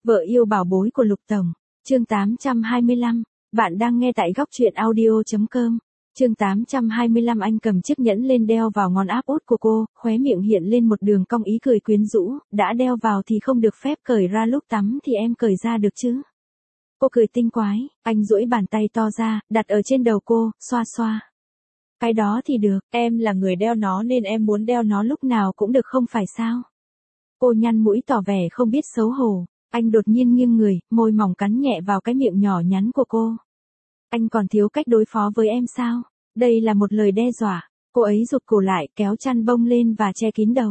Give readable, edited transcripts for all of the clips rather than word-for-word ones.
Vợ yêu bảo bối của Lục Tổng. Chương 825. Bạn đang nghe tại góc truyện audio.com. Chương 825. Anh cầm chiếc nhẫn lên đeo vào ngón áp út của cô, khóe miệng hiện lên một đường cong ý cười quyến rũ, đã đeo vào thì không được phép cởi ra, lúc tắm thì em cởi ra được chứ? Cô cười tinh quái, anh duỗi bàn tay to ra, đặt ở trên đầu cô, xoa xoa. Cái đó thì được, em là người đeo nó nên em muốn đeo nó lúc nào cũng được không phải sao? Cô nhăn mũi tỏ vẻ không biết xấu hổ. Anh đột nhiên nghiêng người, môi mỏng cắn nhẹ vào cái miệng nhỏ nhắn của cô. Anh còn thiếu cách đối phó với em sao? Đây là một lời đe dọa. Cô ấy rụt cổ lại, kéo chăn bông lên và che kín đầu.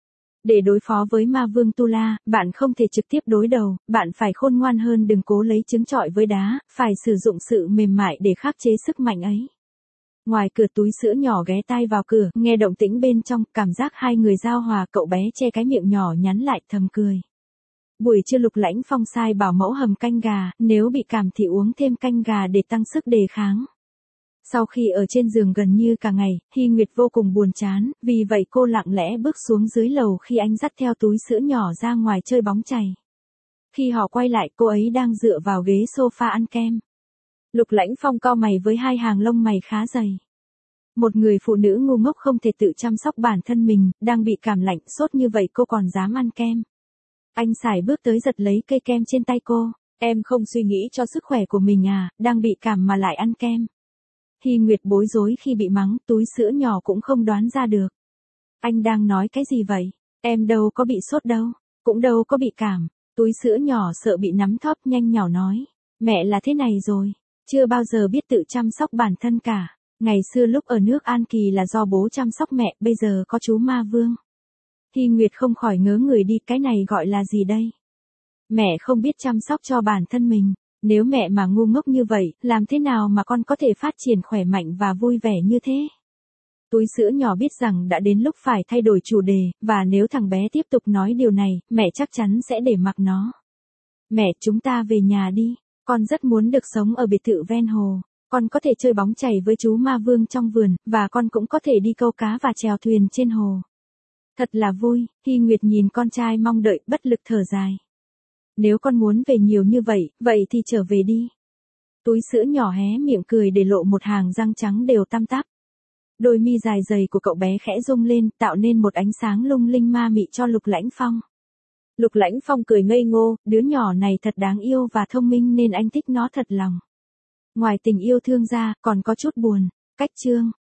Để đối phó với ma vương Tu La, bạn không thể trực tiếp đối đầu, bạn phải khôn ngoan hơn, đừng cố lấy trứng trọi với đá, phải sử dụng sự mềm mại để khắc chế sức mạnh ấy. Ngoài cửa, túi sữa nhỏ ghé tai vào cửa, nghe động tĩnh bên trong, cảm giác hai người giao hòa, cậu bé che cái miệng nhỏ nhắn lại, thầm cười. Buổi trưa Lục Lãnh Phong sai bảo mẫu hầm canh gà, nếu bị cảm thì uống thêm canh gà để tăng sức đề kháng. Sau khi ở trên giường gần như cả ngày, Hy Nguyệt vô cùng buồn chán, vì vậy cô lặng lẽ bước xuống dưới lầu khi anh dắt theo túi sữa nhỏ ra ngoài chơi bóng chày. Khi họ quay lại, cô ấy đang dựa vào ghế sofa ăn kem. Lục Lãnh Phong cau mày với hai hàng lông mày khá dày. Một người phụ nữ ngu ngốc không thể tự chăm sóc bản thân mình, đang bị cảm lạnh sốt như vậy cô còn dám ăn kem. Anh sải bước tới giật lấy cây kem trên tay cô. Em không suy nghĩ cho sức khỏe của mình à, đang bị cảm mà lại ăn kem. Hy Nguyệt bối rối khi bị mắng, túi sữa nhỏ cũng không đoán ra được. Anh đang nói cái gì vậy? Em đâu có bị sốt đâu, cũng đâu có bị cảm. Túi sữa nhỏ sợ bị nắm thóp nhanh nhỏ nói. Mẹ là thế này rồi, chưa bao giờ biết tự chăm sóc bản thân cả. Ngày xưa lúc ở nước An Kỳ là do bố chăm sóc mẹ, bây giờ có chú ma vương. Hy Nguyệt không khỏi ngớ người đi, cái này gọi là gì đây? Mẹ không biết chăm sóc cho bản thân mình. Nếu mẹ mà ngu ngốc như vậy, làm thế nào mà con có thể phát triển khỏe mạnh và vui vẻ như thế? Túi sữa nhỏ biết rằng đã đến lúc phải thay đổi chủ đề, và nếu thằng bé tiếp tục nói điều này, mẹ chắc chắn sẽ để mặc nó. Mẹ, chúng ta về nhà đi. Con rất muốn được sống ở biệt thự ven hồ. Con có thể chơi bóng chày với chú ma vương trong vườn, và con cũng có thể đi câu cá và chèo thuyền trên hồ. Thật là vui. Hy Nguyệt nhìn con trai mong đợi, bất lực thở dài. Nếu con muốn về nhiều như vậy, vậy thì trở về đi. Túi sữa nhỏ hé miệng cười để lộ một hàng răng trắng đều tăm tắp. Đôi mi dài dày của cậu bé khẽ rung lên, tạo nên một ánh sáng lung linh ma mị cho Lục Lãnh Phong. Lục Lãnh Phong cười ngây ngô, đứa nhỏ này thật đáng yêu và thông minh nên anh thích nó thật lòng. Ngoài tình yêu thương ra, còn có chút buồn. Cách chương.